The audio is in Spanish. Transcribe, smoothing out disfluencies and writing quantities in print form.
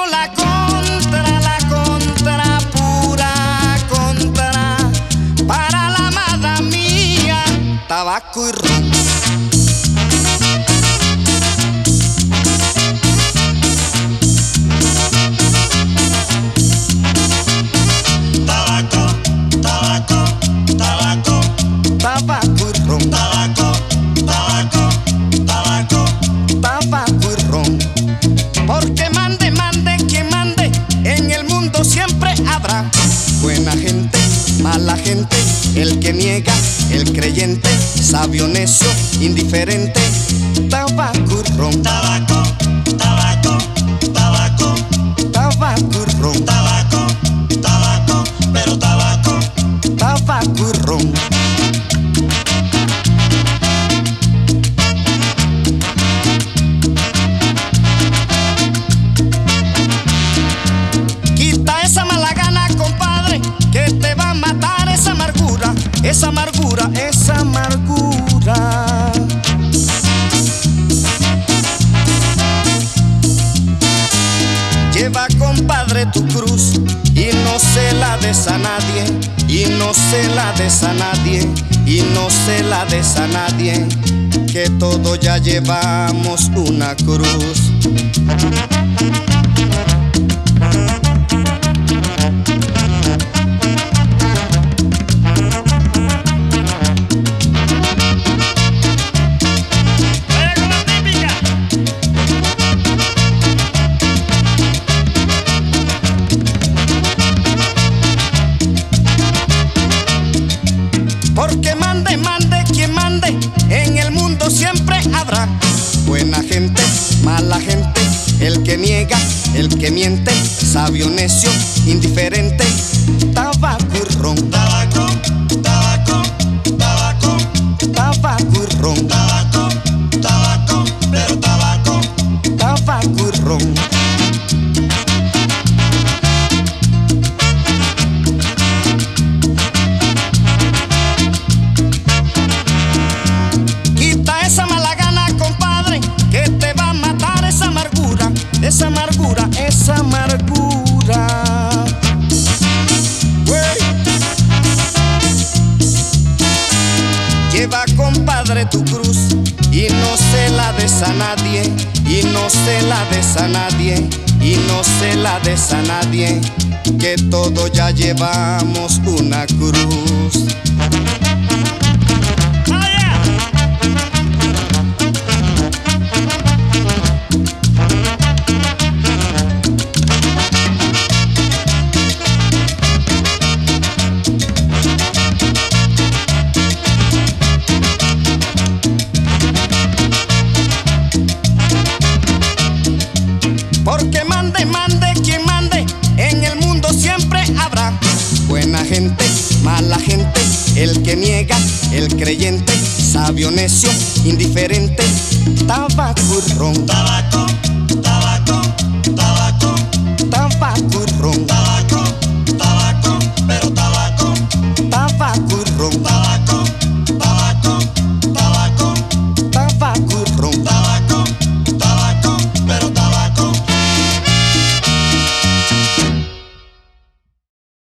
la contra, pura contra, para la amada mía, tabaco y ron. Tabaco, tabaco, tabaco, Tabaco y ron. tabaco, tabaco, tabaco, Tabaco y ron. Porque mande, mande, quien mande, en el mundo siempre habrá buena gente, mala gente, el que niega, el creyente, sabio, necio, indiferente. Tabaco y ron. tabaco, tabaco, tabaco, Tabaco y ron. tabaco, tabaco, pero tabaco. Tabaco y ron. Quita esa mala gana, compadre, que te va a matar esa amargura, esa amargura, esa amargura. Lleva, compadre, tu cruz y no se la des a nadie, y no se la des a nadie, y no se la des a nadie, que todos ya llevamos una cruz. Porque mande, mande, quien mande, en el mundo siempre habrá buena gente, mala gente, el que niega, el que miente, sabio, necio, indiferente. Tabaco y ron. Tabaco, tabaco, tabaco, Tabaco y ron. tabaco, tabaco, pero tabaco. Tabaco y ron. Quita esa mala gana, compadre, que te va a matar esa amargura, esa amargura, esa amargura. Wey. Lleva, compadre, tu cruz y no se la des a nadie, y no se la des a nadie, y no se la des a nadie, que todos ya llevamos una cruz. Porque mande, mande, quien mande, en el mundo siempre habrá buena gente, mala gente, el que niega, el creyente, sabio, necio, indiferente. Tabaco y ron. Tabaco,